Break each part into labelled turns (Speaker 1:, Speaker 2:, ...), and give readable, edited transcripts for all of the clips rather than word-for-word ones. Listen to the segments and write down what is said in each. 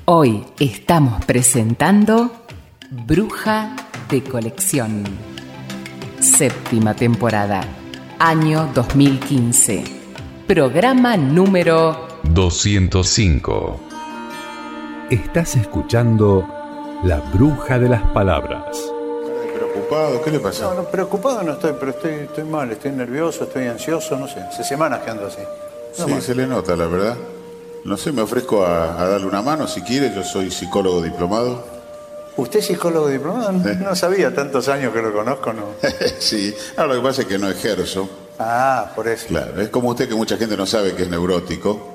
Speaker 1: Hoy estamos presentando Bruja de Colección. 7ª temporada, año 2015. Programa número
Speaker 2: 205. Estás escuchando La Bruja de las Palabras.
Speaker 3: ¿Preocupado? ¿Qué le pasa?
Speaker 4: No, preocupado no estoy, pero estoy mal, estoy nervioso, estoy ansioso, no sé. Hace semanas que ando así. No
Speaker 3: Sí,
Speaker 4: mal.
Speaker 3: se le nota, la verdad. No sé, me ofrezco a darle una mano si quiere. Yo soy psicólogo diplomado.
Speaker 4: ¿Usted es psicólogo diplomado? No sabía, tantos años que lo conozco, ¿no?
Speaker 3: Sí, ahora lo que pasa es que no ejerzo.
Speaker 4: Ah, por eso.
Speaker 3: Claro, es como usted que mucha gente no sabe que es neurótico.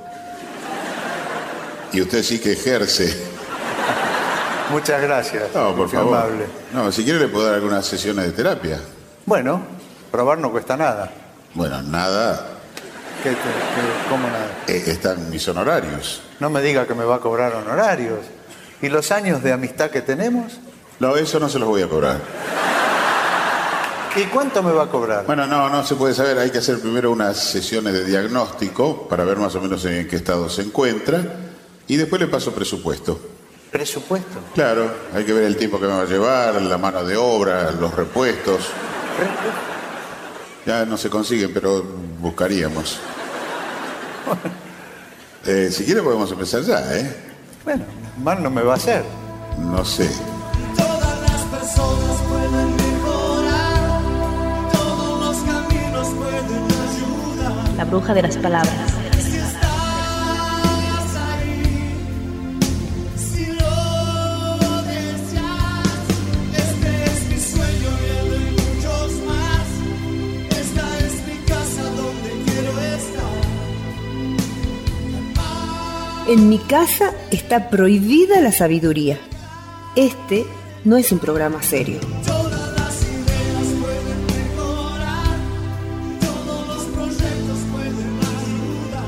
Speaker 3: Y usted sí que ejerce.
Speaker 4: Muchas gracias.
Speaker 3: No, por
Speaker 4: Qué
Speaker 3: favor.
Speaker 4: amable.
Speaker 3: No, si quiere le puedo dar algunas sesiones de terapia.
Speaker 4: Bueno, probar no cuesta nada.
Speaker 3: Bueno, nada.
Speaker 4: ¿Cómo nada?
Speaker 3: Están mis honorarios.
Speaker 4: No me diga que me va a cobrar honorarios. ¿Y los años de amistad que tenemos?
Speaker 3: No, eso no se los voy a cobrar.
Speaker 4: ¿Y cuánto me va a cobrar?
Speaker 3: Bueno, no se puede saber. Hay que hacer primero unas sesiones de diagnóstico para ver más o menos en qué estado se encuentra. Y después le paso presupuesto.
Speaker 4: ¿Presupuesto?
Speaker 3: Claro, hay que ver el tiempo que me va a llevar, la mano de obra, los repuestos. Ya no se consiguen, pero buscaríamos. Si quiere podemos empezar ya, ¿eh?
Speaker 4: Bueno, mal no me va a hacer.
Speaker 3: No sé.
Speaker 5: Todas las personas pueden mejorar, todos los caminos pueden ayudar.
Speaker 6: La bruja de las palabras.
Speaker 5: Si estás ahí, si lo deseas, este es mi sueño y el de muchos más. Esta es mi casa donde quiero estar.
Speaker 7: En mi casa está prohibida la sabiduría. Este no es un programa serio.
Speaker 5: Todas las ideas pueden mejorar, todos los proyectos pueden ayudar.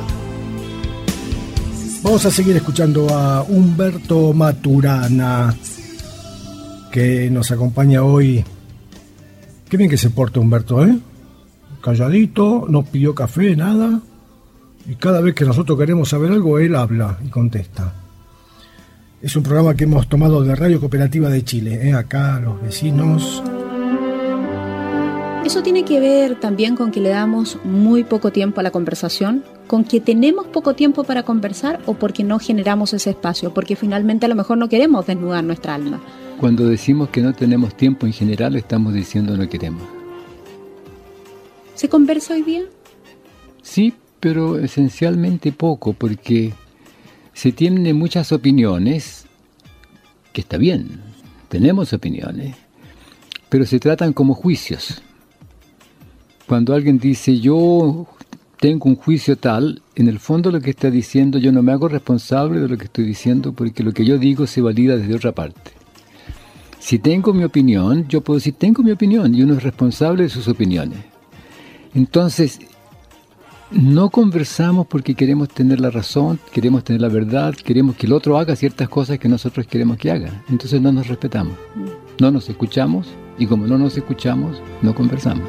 Speaker 8: Vamos a seguir escuchando a Humberto Maturana, que nos acompaña hoy. Qué bien que se porta Humberto, ¿eh? Calladito, no pidió café, nada. Y cada vez que nosotros queremos saber algo, él habla y contesta. Es un programa que hemos tomado de Radio Cooperativa de Chile, acá los vecinos.
Speaker 9: Eso tiene que ver también con que le damos muy poco tiempo a la conversación, con que tenemos poco tiempo para conversar o porque no generamos ese espacio, porque finalmente a lo mejor no queremos desnudar nuestra alma.
Speaker 10: Cuando decimos que no tenemos tiempo en general, estamos diciendo no queremos.
Speaker 9: ¿Se conversa hoy día?
Speaker 10: Sí, pero esencialmente poco, porque se tienen muchas opiniones, que está bien, tenemos opiniones, pero se tratan como juicios. Cuando alguien dice yo tengo un juicio tal, en el fondo lo que está diciendo, yo no me hago responsable de lo que estoy diciendo, porque lo que yo digo se valida desde otra parte. Si tengo mi opinión, yo puedo decir tengo mi opinión, y uno es responsable de sus opiniones. Entonces, no conversamos porque queremos tener la razón, queremos tener la verdad, queremos que el otro haga ciertas cosas que nosotros queremos que haga. Entonces no nos respetamos, no nos escuchamos, y como no nos escuchamos, no conversamos.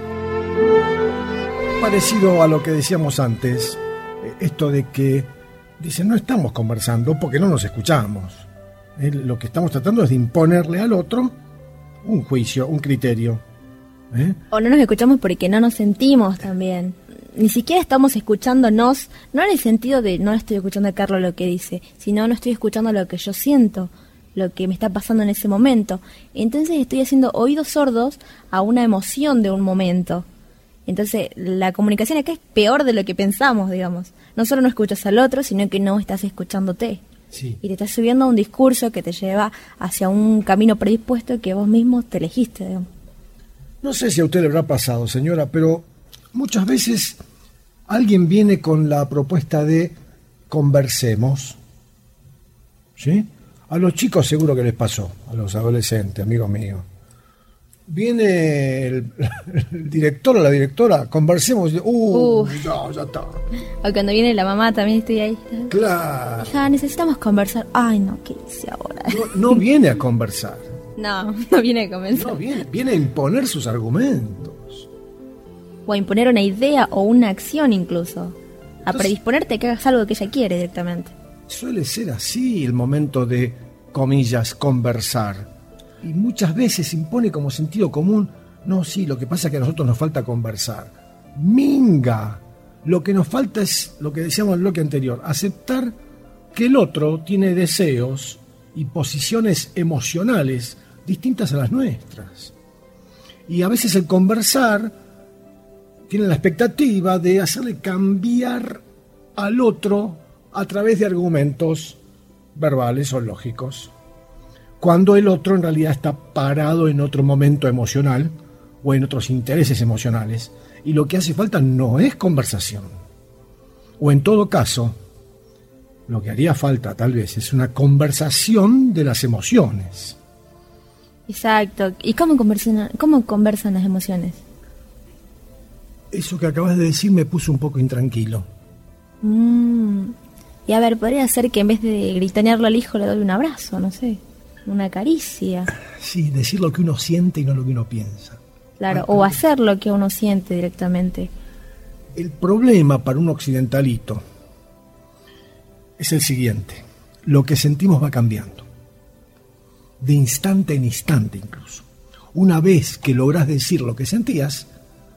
Speaker 8: Parecido a lo que decíamos antes, esto de que dicen no estamos conversando porque no nos escuchamos. Lo que estamos tratando es de imponerle al otro un juicio, un criterio.
Speaker 11: O no nos escuchamos porque no nos sentimos también. Ni siquiera estamos escuchándonos, no en el sentido de no estoy escuchando a Carlos lo que dice, sino no estoy escuchando lo que yo siento, lo que me está pasando en ese momento. Entonces estoy haciendo oídos sordos a una emoción de un momento. Entonces la comunicación acá es peor de lo que pensamos, digamos. No solo no escuchas al otro, sino que no estás escuchándote.
Speaker 8: Sí.
Speaker 11: Y te estás subiendo a un discurso que te lleva hacia un camino predispuesto que vos mismo te elegiste, digamos.
Speaker 8: No sé si a usted le habrá pasado, señora, pero muchas veces alguien viene con la propuesta de conversemos, ¿sí? A los chicos seguro que les pasó, a los adolescentes, amigos míos. Viene el director o la directora, conversemos, ya está.
Speaker 11: O cuando viene la mamá también estoy ahí.
Speaker 8: Claro.
Speaker 11: Hija, necesitamos conversar. Ay, no, ¿qué hice ahora?
Speaker 8: No viene a conversar.
Speaker 11: No viene a conversar.
Speaker 8: No, viene a imponer sus argumentos.
Speaker 11: O a imponer una idea o una acción incluso. A
Speaker 8: Entonces,
Speaker 11: predisponerte a que hagas algo que ella quiere directamente.
Speaker 8: suele ser así el momento de, comillas, conversar. Y muchas veces impone como sentido común, no, sí, lo que pasa es que a nosotros nos falta conversar. ¡Minga! Lo que nos falta es lo que decíamos en el bloque anterior, aceptar que el otro tiene deseos y posiciones emocionales distintas a las nuestras. Y a veces el conversar tiene la expectativa de hacerle cambiar al otro a través de argumentos verbales o lógicos, cuando el otro en realidad está parado en otro momento emocional o en otros intereses emocionales, y lo que hace falta no es conversación. O en todo caso, lo que haría falta tal vez es una conversación de las emociones.
Speaker 11: Exacto. ¿Y cómo conversan las emociones?
Speaker 8: Eso que acabas de decir me puso un poco intranquilo.
Speaker 11: Y a ver, podría ser que en vez de gritonearlo al hijo le doy un abrazo, no sé, una caricia.
Speaker 8: Sí, decir lo que uno siente y no lo que uno piensa.
Speaker 11: Claro, o hacer lo que uno siente directamente.
Speaker 8: El problema para un occidentalito es el siguiente: lo que sentimos va cambiando, de instante en instante incluso. Una vez que lográs decir lo que sentías,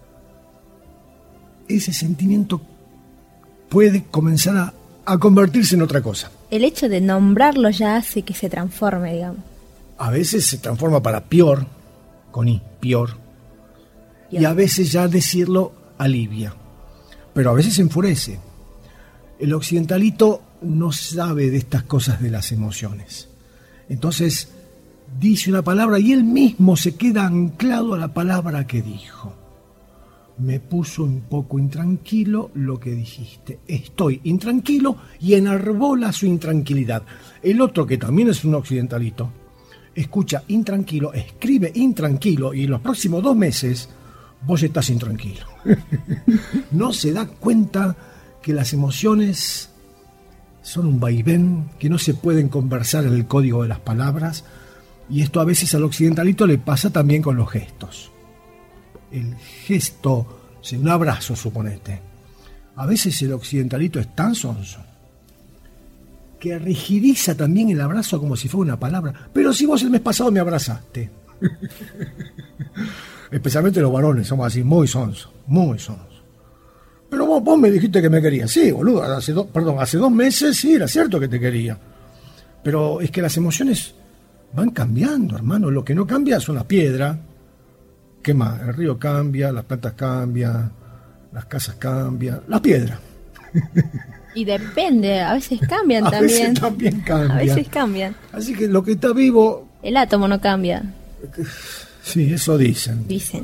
Speaker 8: ese sentimiento puede comenzar a convertirse en otra cosa.
Speaker 11: El hecho de nombrarlo ya hace que se transforme, digamos.
Speaker 8: A veces se transforma para peor, con I, peor. Y a veces ya decirlo alivia, pero a veces enfurece. El occidentalito no sabe de estas cosas de las emociones. Entonces dice una palabra y él mismo se queda anclado a la palabra que dijo. Me puso un poco intranquilo lo que dijiste. Estoy intranquilo, y enarbola su intranquilidad. El otro, que también es un occidentalito, escucha intranquilo, escribe intranquilo, y en los próximos 2 meses vos estás intranquilo. No se da cuenta que las emociones son un vaivén, que no se pueden conversar en el código de las palabras, y esto a veces al occidentalito le pasa también con los gestos. El gesto, un abrazo, suponete. A veces el occidentalito es tan sonso que rigidiza también el abrazo como si fuera una palabra. Pero si vos el mes pasado me abrazaste. Especialmente los varones somos así, muy sonsos, muy sonsos. Pero vos me dijiste que me querías. Sí, boludo, hace 2 meses sí, era cierto que te quería. Pero es que las emociones van cambiando, hermano. Lo que no cambia son las piedras. ¿Qué más? El río cambia, las plantas cambian, las casas cambian, las piedras.
Speaker 11: Y depende, a veces cambian también.
Speaker 8: A veces también cambian.
Speaker 11: A veces cambian.
Speaker 8: Así que lo que está vivo...
Speaker 11: El átomo no cambia.
Speaker 8: Sí, eso dicen.
Speaker 11: Dicen.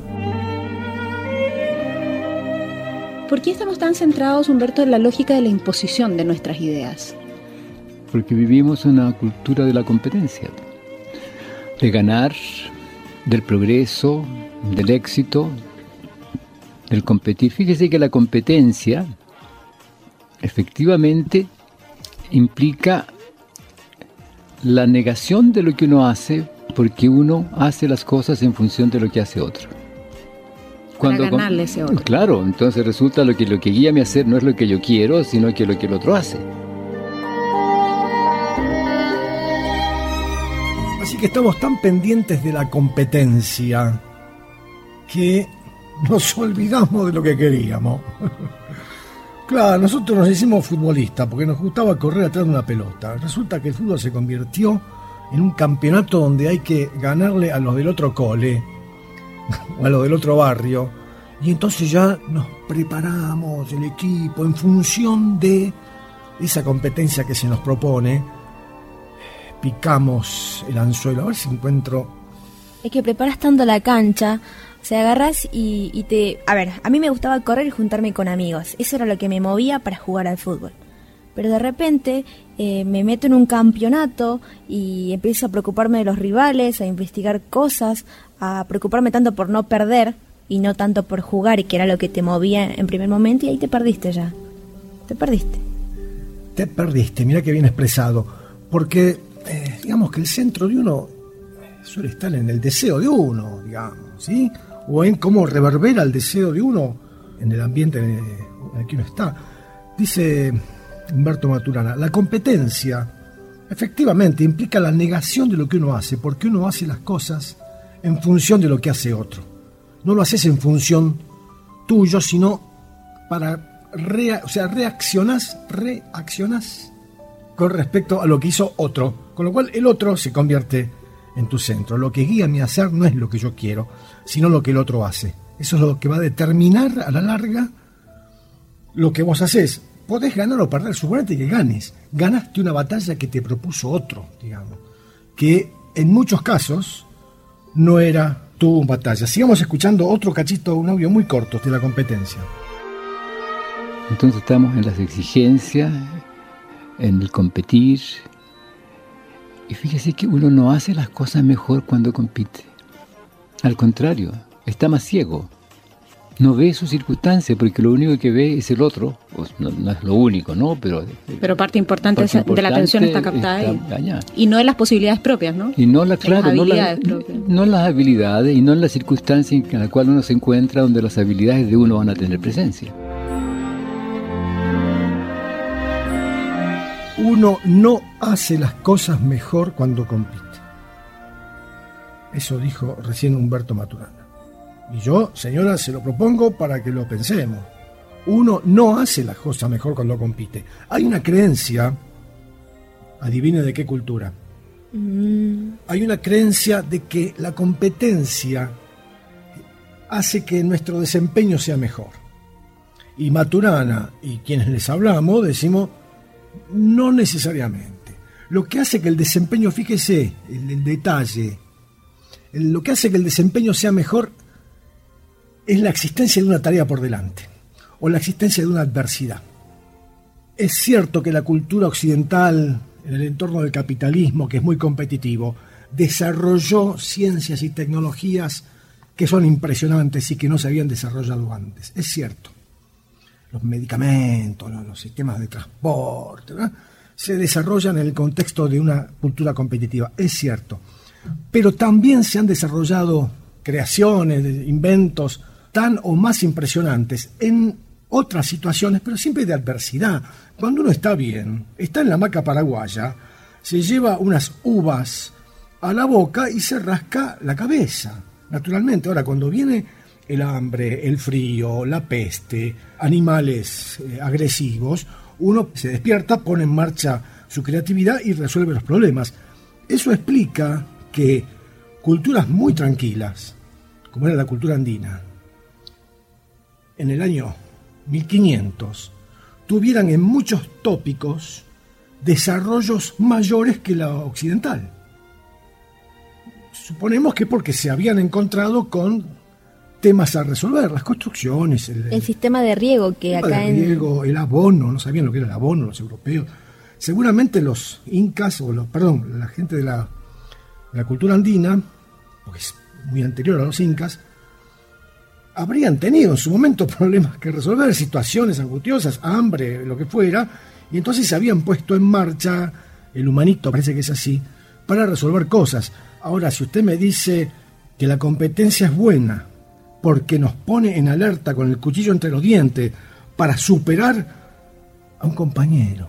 Speaker 9: ¿Por qué estamos tan centrados, Humberto, en la lógica de la imposición de nuestras ideas?
Speaker 10: Porque vivimos una cultura de la competencia, de ganar, del progreso, del éxito, del competir. Fíjese que la competencia efectivamente implica la negación de lo que uno hace, porque uno hace las cosas en función de lo que hace otro.
Speaker 9: Para ganarle ese otro.
Speaker 10: Claro, entonces resulta lo que guía a mi hacer no es lo que yo quiero, sino que lo que el otro hace.
Speaker 8: Así que estamos tan pendientes de la competencia que nos olvidamos de lo que queríamos. Claro, nosotros nos hicimos futbolistas porque nos gustaba correr atrás de una pelota. Resulta que el fútbol se convirtió en un campeonato donde hay que ganarle a los del otro cole o a los del otro barrio, y entonces ya nos preparamos el equipo en función de esa competencia que se nos propone. Picamos el anzuelo, a ver si encuentro.
Speaker 11: Es que preparas tanto la cancha, o sea, agarras y te... A ver, a mí me gustaba correr y juntarme con amigos, eso era lo que me movía para jugar al fútbol. Pero de repente me meto en un campeonato y empiezo a preocuparme de los rivales, a investigar cosas, a preocuparme tanto por no perder y no tanto por jugar, y que era lo que te movía en primer momento, y ahí te perdiste ya. Te perdiste, mira que bien expresado. Porque digamos que el centro de uno suele estar en el deseo de uno, digamos, ¿sí? O en cómo reverbera el deseo de uno en el ambiente en el que uno está. Dice
Speaker 8: Humberto Maturana, la competencia efectivamente implica la negación de lo que uno hace, porque uno hace las cosas en función de lo que hace otro. No lo haces en función tuyo, sino para reaccionás con respecto a lo que hizo otro, con lo cual el otro se convierte en tu centro. Lo que guía mi hacer no es lo que yo quiero, sino lo que el otro hace. Eso es lo que va a determinar a la larga lo que vos hacés. Podés ganar o perder, suponete que ganes. Ganaste una batalla que te propuso otro, digamos, que en muchos casos no era tu batalla. Sigamos escuchando otro cachito, un audio muy corto de la competencia.
Speaker 10: Entonces estamos en las exigencias, en el competir. Y fíjese que uno no hace las cosas mejor cuando compite. Al contrario, está más ciego. No ve su circunstancia porque lo único que ve es el otro. No es lo único, ¿no? Pero
Speaker 9: parte importante de la atención está captada ahí.
Speaker 10: Allá.
Speaker 9: Y no en las posibilidades propias, ¿no?
Speaker 10: Y no las
Speaker 9: habilidades propias.
Speaker 10: No en las habilidades y no en la circunstancia en la cual uno se encuentra, donde las habilidades de uno van a tener presencia.
Speaker 8: Uno no hace las cosas mejor cuando compite. Eso dijo recién Humberto Maturana. Y yo, señora, se lo propongo para que lo pensemos. Uno no hace las cosas mejor cuando compite. Hay una creencia, adivine de qué cultura. Hay una creencia de que la competencia hace que nuestro desempeño sea mejor. Y Maturana y quienes les hablamos decimos, no necesariamente. Lo que hace que el desempeño, fíjese, el detalle, lo que hace que el desempeño sea mejor es la existencia de una tarea por delante o la existencia de una adversidad. Es cierto que la cultura occidental, en el entorno del capitalismo, que es muy competitivo, desarrolló ciencias y tecnologías que son impresionantes y que no se habían desarrollado antes. Es cierto. Los medicamentos, los sistemas de transporte, ¿verdad?, se desarrollan en el contexto de una cultura competitiva. Es cierto. Pero también se han desarrollado creaciones, inventos tan o más impresionantes en otras situaciones, pero siempre de adversidad. Cuando uno está bien, está en la hamaca paraguaya, se lleva unas uvas a la boca y se rasca la cabeza, naturalmente. Ahora, cuando viene el hambre, el frío, la peste, animales agresivos, uno se despierta, pone en marcha su creatividad y resuelve los problemas. Eso explica que culturas muy tranquilas, como era la cultura andina, en el año 1500, tuvieran en muchos tópicos desarrollos mayores que la occidental. Suponemos que porque se habían encontrado con temas a resolver, las construcciones,
Speaker 11: el sistema de riego que acá
Speaker 8: el abono, no sabían lo que era el abono los europeos. Seguramente los incas, la gente de la cultura andina, porque es muy anterior a los incas, habrían tenido en su momento problemas que resolver, situaciones angustiosas, hambre, lo que fuera, y entonces se habían puesto en marcha, el humanito parece que es así, para resolver cosas. Ahora, si usted me dice que la competencia es buena porque nos pone en alerta con el cuchillo entre los dientes para superar a un compañero,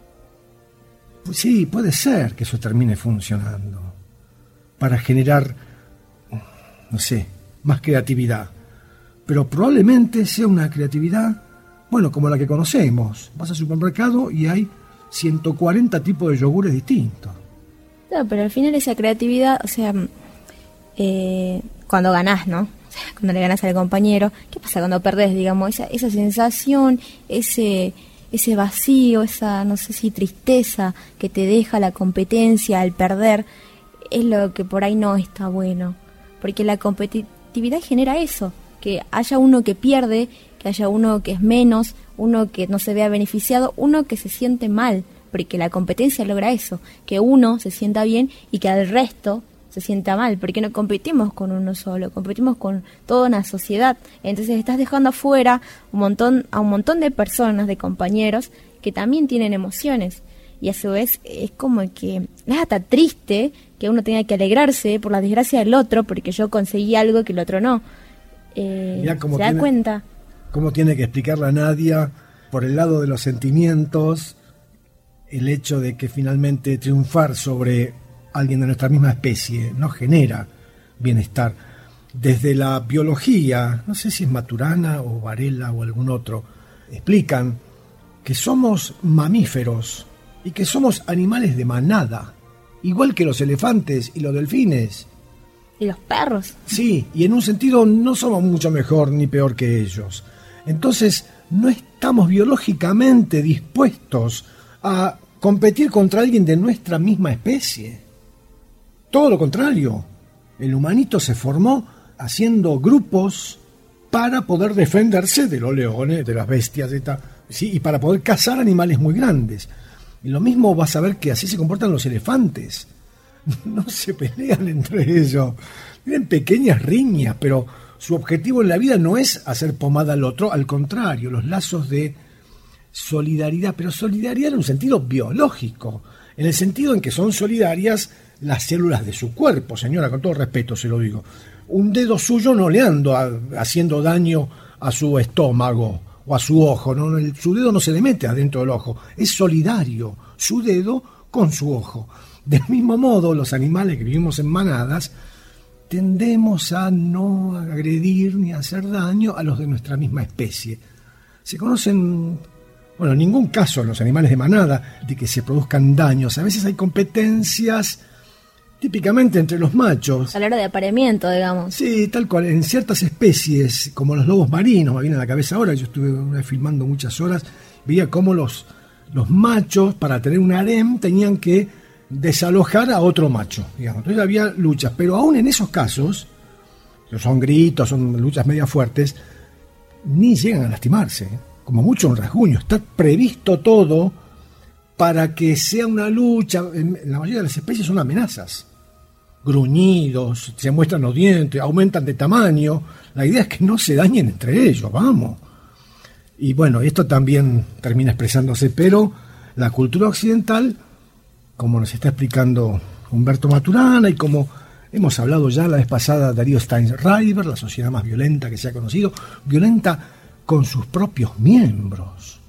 Speaker 8: pues sí, puede ser que eso termine funcionando para generar, no sé, más creatividad. Pero probablemente sea una creatividad, como la que conocemos. Vas al supermercado y hay 140 tipos de yogures distintos.
Speaker 11: No, pero al final esa creatividad, cuando ganás, ¿no? Cuando le ganas al compañero, ¿qué pasa cuando perdés, digamos? Esa sensación, ese vacío, esa, no sé si tristeza que te deja la competencia al perder, es lo que por ahí no está bueno. Porque la competitividad genera eso, que haya uno que pierde, que haya uno que es menos, uno que no se vea beneficiado, uno que se siente mal, porque la competencia logra eso, que uno se sienta bien y que al resto se sienta mal, porque no competimos con uno solo, competimos con toda una sociedad. Entonces estás dejando afuera a un montón de personas, de compañeros, que también tienen emociones, y a su vez es como que es hasta triste que uno tenga que alegrarse por la desgracia del otro, porque yo conseguí algo que el otro no. ¿Se da cuenta?
Speaker 8: ¿Cómo tiene que explicar la Nadia por el lado de los sentimientos el hecho de que finalmente triunfar sobre alguien de nuestra misma especie no genera bienestar. Desde la biología, no sé si es Maturana o Varela o algún otro, explican que somos mamíferos y que somos animales de manada, igual que los elefantes y los delfines.
Speaker 11: Y los perros.
Speaker 8: Sí, y en un sentido no somos mucho mejor ni peor que ellos. Entonces, no estamos biológicamente dispuestos a competir contra alguien de nuestra misma especie. Todo lo contrario, el humanito se formó haciendo grupos para poder defenderse de los leones, de las bestias, ¿sí? Y para poder cazar animales muy grandes. Y lo mismo vas a ver que así se comportan los elefantes. No se pelean entre ellos. Tienen pequeñas riñas, pero su objetivo en la vida no es hacer pomada al otro, al contrario, los lazos de solidaridad, pero solidaridad en un sentido biológico, en el sentido en que son solidarias las células de su cuerpo, señora, con todo respeto se lo digo. Un dedo suyo no le ando haciendo daño a su estómago o a su ojo, ¿no? Su dedo no se le mete adentro del ojo, es solidario su dedo con su ojo. Del mismo modo, los animales que vivimos en manadas tendemos a no agredir ni a hacer daño a los de nuestra misma especie. Se conocen, bueno, ningún caso en los animales de manada de que se produzcan daños. A veces hay competencias típicamente entre los machos.
Speaker 11: A la hora de apareamiento, digamos.
Speaker 8: Sí, tal cual. En ciertas especies, como los lobos marinos, me viene a la cabeza ahora, yo estuve filmando muchas horas, veía cómo los machos, para tener un harem, tenían que desalojar a otro macho, digamos. Entonces había luchas, pero aún en esos casos, que son gritos, son luchas media fuertes, ni llegan a lastimarse, como mucho un rasguño. Está previsto todo para que sea una lucha. En la mayoría de las especies son amenazas, gruñidos, se muestran los dientes, aumentan de tamaño. La idea es que no se dañen entre ellos, vamos. Y bueno, esto también termina expresándose, pero la cultura occidental, como nos está explicando Humberto Maturana y como hemos hablado ya la vez pasada, Darío Steinreiber, la sociedad más violenta que se ha conocido, violenta con sus propios miembros.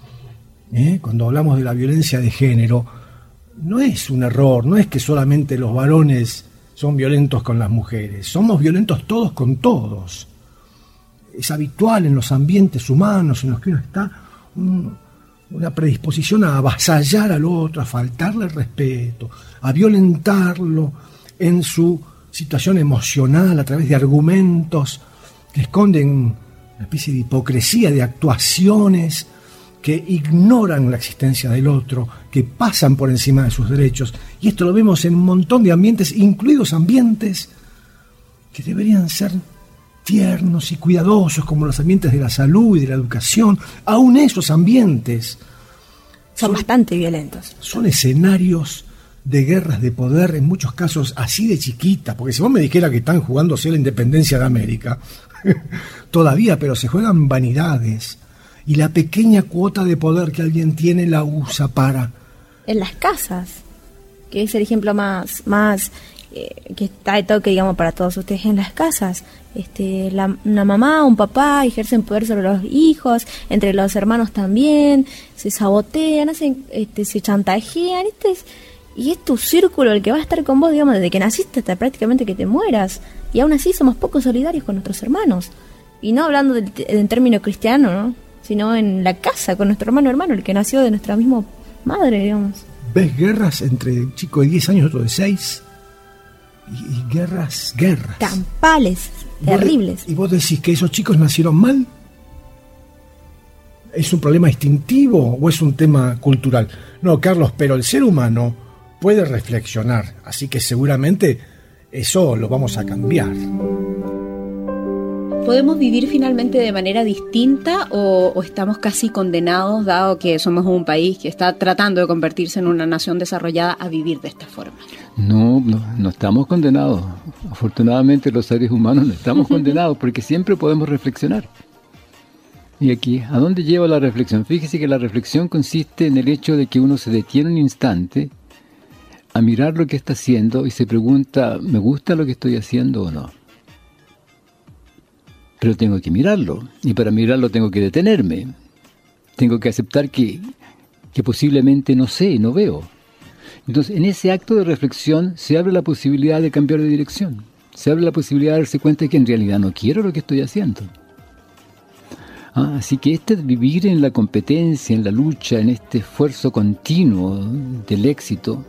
Speaker 8: Cuando hablamos de la violencia de género, no es un error, no es que solamente los varones son violentos con las mujeres, somos violentos todos con todos. Es habitual en los ambientes humanos en los que uno está una predisposición a avasallar al otro, a faltarle el respeto, a violentarlo en su situación emocional a través de argumentos que esconden una especie de hipocresía, de actuaciones que ignoran la existencia del otro, que pasan por encima de sus derechos. Y esto lo vemos en un montón de ambientes, incluidos ambientes que deberían ser tiernos y cuidadosos, como los ambientes de la salud y de la educación. Aún esos ambientes
Speaker 11: son bastante violentos.
Speaker 8: Son escenarios de guerras de poder, en muchos casos así de chiquitas, porque si vos me dijeras que están jugándose la independencia de América, todavía, pero se juegan vanidades, y la pequeña cuota de poder que alguien tiene la usa para...
Speaker 11: En las casas, que es el ejemplo más que está de toque, digamos, para todos ustedes. En las casas, una mamá, un papá ejercen poder sobre los hijos, entre los hermanos también, se sabotean, se chantajean, y es tu círculo el que va a estar con vos, digamos, desde que naciste hasta prácticamente que te mueras, y aún así somos poco solidarios con nuestros hermanos, y no hablando en término cristiano, ¿no?, sino en la casa, con nuestro hermano, el que nació de nuestra misma madre, digamos.
Speaker 8: ¿Ves guerras entre un chico de 10 años y otro de 6? Y guerras.
Speaker 11: Campales, terribles.
Speaker 8: ¿Y vos decís que esos chicos nacieron mal? ¿Es un problema instintivo o es un tema cultural? No, Carlos, pero el ser humano puede reflexionar, así que seguramente eso lo vamos a cambiar.
Speaker 9: ¿Podemos vivir finalmente de manera distinta o estamos casi condenados, dado que somos un país que está tratando de convertirse en una nación desarrollada, a vivir de esta forma?
Speaker 10: No estamos condenados. Afortunadamente los seres humanos no estamos condenados porque siempre podemos reflexionar. Y aquí, ¿a dónde lleva la reflexión? Fíjese que la reflexión consiste en el hecho de que uno se detiene un instante a mirar lo que está haciendo y se pregunta, ¿me gusta lo que estoy haciendo o no? Pero tengo que mirarlo, y para mirarlo tengo que detenerme. Tengo que aceptar que que posiblemente no sé, no veo. Entonces, en ese acto de reflexión se abre la posibilidad de cambiar de dirección. Se abre la posibilidad de darse cuenta de que en realidad no quiero lo que estoy haciendo. Así que vivir en la competencia, en la lucha, en este esfuerzo continuo del éxito,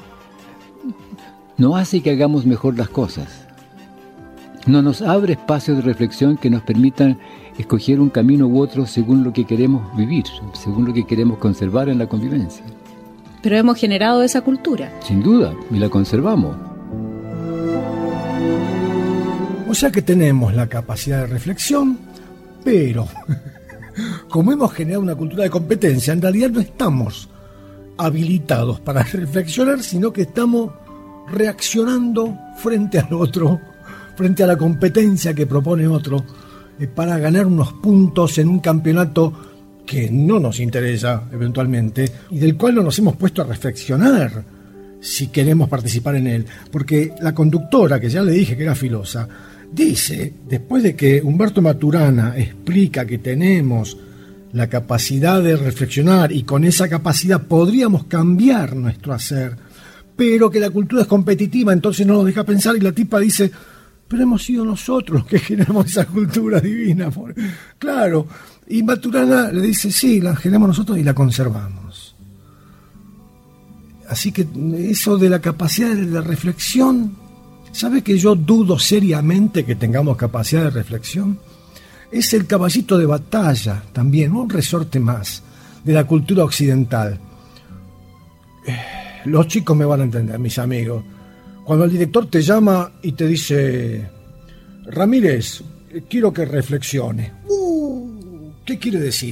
Speaker 10: no hace que hagamos mejor las cosas. No nos abre espacios de reflexión que nos permitan escoger un camino u otro según lo que queremos vivir, según lo que queremos conservar en la convivencia.
Speaker 9: Pero hemos generado esa cultura.
Speaker 10: Sin duda, y la conservamos.
Speaker 8: O sea que tenemos la capacidad de reflexión, pero como hemos generado una cultura de competencia, en realidad no estamos habilitados para reflexionar, sino que estamos reaccionando frente al otro, frente a la competencia que propone otro, para ganar unos puntos en un campeonato que no nos interesa eventualmente y del cual no nos hemos puesto a reflexionar si queremos participar en él. Porque la conductora, que ya le dije que era filosa, dice, después de que Humberto Maturana explica que tenemos la capacidad de reflexionar y con esa capacidad podríamos cambiar nuestro hacer, pero que la cultura es competitiva, entonces no nos deja pensar, y la tipa dice, pero hemos sido nosotros los que generamos esa cultura divina. Claro, y Maturana le dice, sí, la generamos nosotros y la conservamos. Así que eso de la capacidad de reflexión, ¿sabe que yo dudo seriamente que tengamos capacidad de reflexión? Es el caballito de batalla también, un resorte más de la cultura occidental. Los chicos me van a entender, mis amigos. Cuando el director te llama y te dice, Ramírez, quiero que reflexione. ¿Qué quiere decir?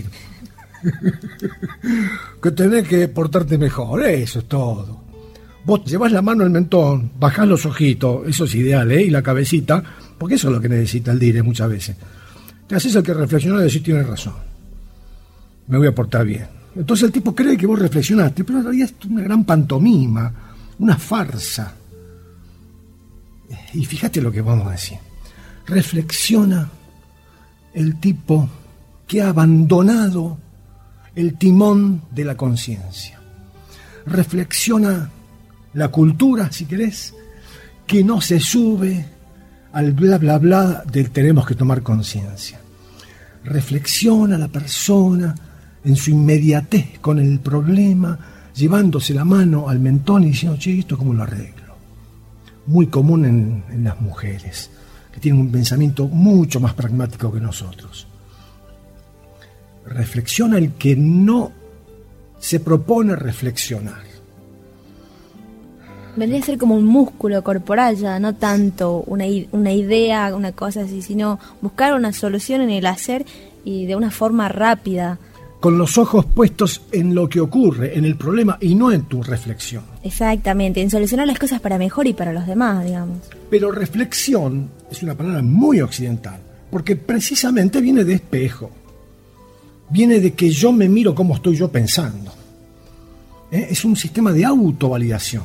Speaker 8: Que tenés que portarte mejor, eso es todo. Vos llevás la mano al mentón, bajás los ojitos, eso es ideal, y la cabecita, porque eso es lo que necesita el dire muchas veces. Te haces el que reflexiona y decís, tienes razón, me voy a portar bien. Entonces el tipo cree que vos reflexionaste, pero en realidad es una gran pantomima, una farsa. Y fíjate lo que vamos a decir. Reflexiona el tipo que ha abandonado el timón de la conciencia. Reflexiona la cultura, si querés, que no se sube al bla bla bla del tenemos que tomar conciencia. Reflexiona la persona en su inmediatez con el problema, llevándose la mano al mentón y diciendo, che, ¿esto cómo lo arreglo? Muy común en las mujeres, que tienen un pensamiento mucho más pragmático que nosotros. Reflexiona el que no se propone reflexionar.
Speaker 11: Vendría a ser como un músculo corporal ya, no tanto una idea, una cosa así, sino buscar una solución en el hacer y de una forma rápida.
Speaker 8: Con los ojos puestos en lo que ocurre, en el problema y no en tu reflexión.
Speaker 11: Exactamente, en solucionar las cosas para mejor y para los demás, digamos.
Speaker 8: Pero reflexión es una palabra muy occidental, porque precisamente viene de espejo. Viene de que yo me miro cómo estoy yo pensando. Es un sistema de autovalidación.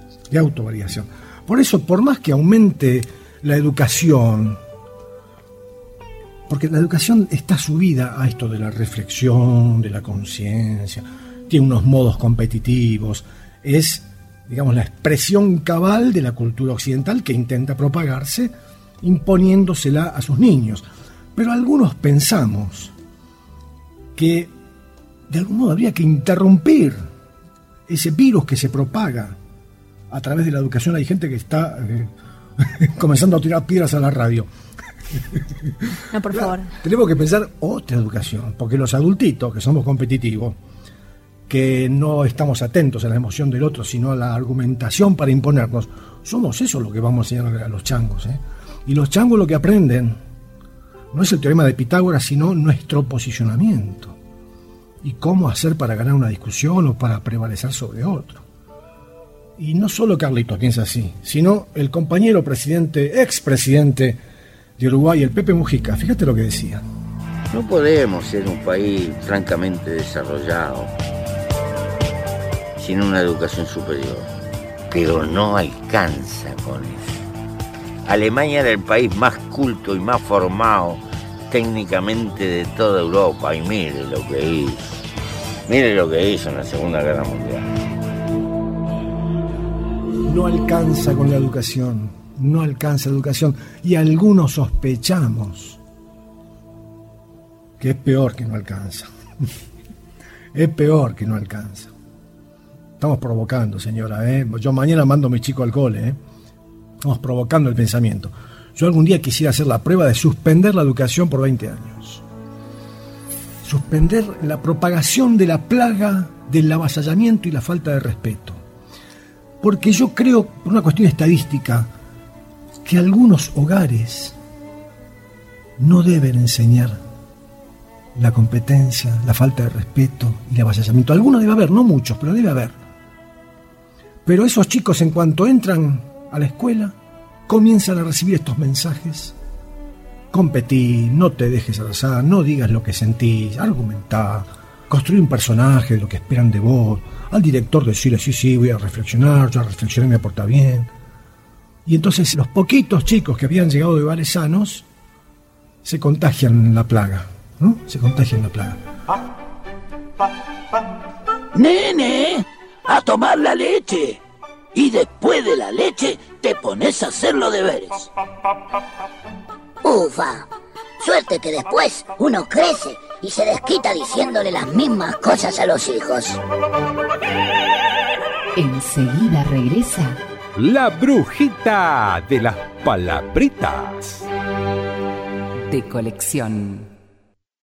Speaker 8: Por eso, por más que aumente la educación, porque la educación está subida a esto de la reflexión, de la conciencia, tiene unos modos competitivos, es, digamos, la expresión cabal de la cultura occidental que intenta propagarse imponiéndosela a sus niños. Pero algunos pensamos que de algún modo habría que interrumpir ese virus que se propaga a través de la educación. Hay gente que está comenzando a tirar piedras a la radio.
Speaker 11: No, por favor.
Speaker 8: Tenemos que pensar otra educación, porque los adultitos, que somos competitivos, que no estamos atentos a la emoción del otro, sino a la argumentación para imponernos, somos eso lo que vamos a enseñar a los changos. Y los changos lo que aprenden no es el teorema de Pitágoras, sino nuestro posicionamiento y cómo hacer para ganar una discusión o para prevalecer sobre otro. Y no solo Carlitos piensa así, sino el compañero presidente, expresidente de Uruguay, el Pepe Mujica. Fíjate lo que decía.
Speaker 6: No podemos ser un país francamente desarrollado sin una educación superior, pero no alcanza con eso. Alemania era el país más culto y más formado técnicamente de toda Europa, y mire lo que hizo. Mire lo que hizo en la Segunda Guerra Mundial.
Speaker 8: No alcanza con la educación, no alcanza la educación. Y algunos sospechamos que es peor que no alcanza. Es peor que no alcanza. Estamos provocando, señora, Yo mañana mando a mi chico al cole, Estamos provocando el pensamiento. Yo algún día quisiera hacer la prueba de suspender la educación por 20 años. Suspender la propagación de la plaga del avasallamiento y la falta de respeto. Porque yo creo, por una cuestión estadística, que algunos hogares no deben enseñar la competencia, la falta de respeto y el avasallamiento. Algunos debe haber, no muchos, pero debe haber. Pero esos chicos, en cuanto entran a la escuela, comienzan a recibir estos mensajes. Competí, no te dejes abrazar, no digas lo que sentís, argumentá, construir un personaje de lo que esperan de vos, al director decirle, sí, voy a reflexionar, yo reflexioné, me porta bien. Y entonces los poquitos chicos que habían llegado de hogares sanos se contagian la plaga, ¿no? Se contagian la plaga.
Speaker 12: Nene, a tomar la leche. Y después de la leche te pones a hacer los deberes.
Speaker 13: Ufa, suerte que después uno crece y se desquita diciéndole las mismas cosas a los hijos.
Speaker 1: Enseguida regresa
Speaker 2: La Brujita de las Palabritas
Speaker 1: de Colección.